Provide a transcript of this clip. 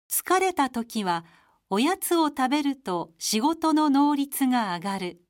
疲れた時はおやつを食べると仕事の能率が上がる。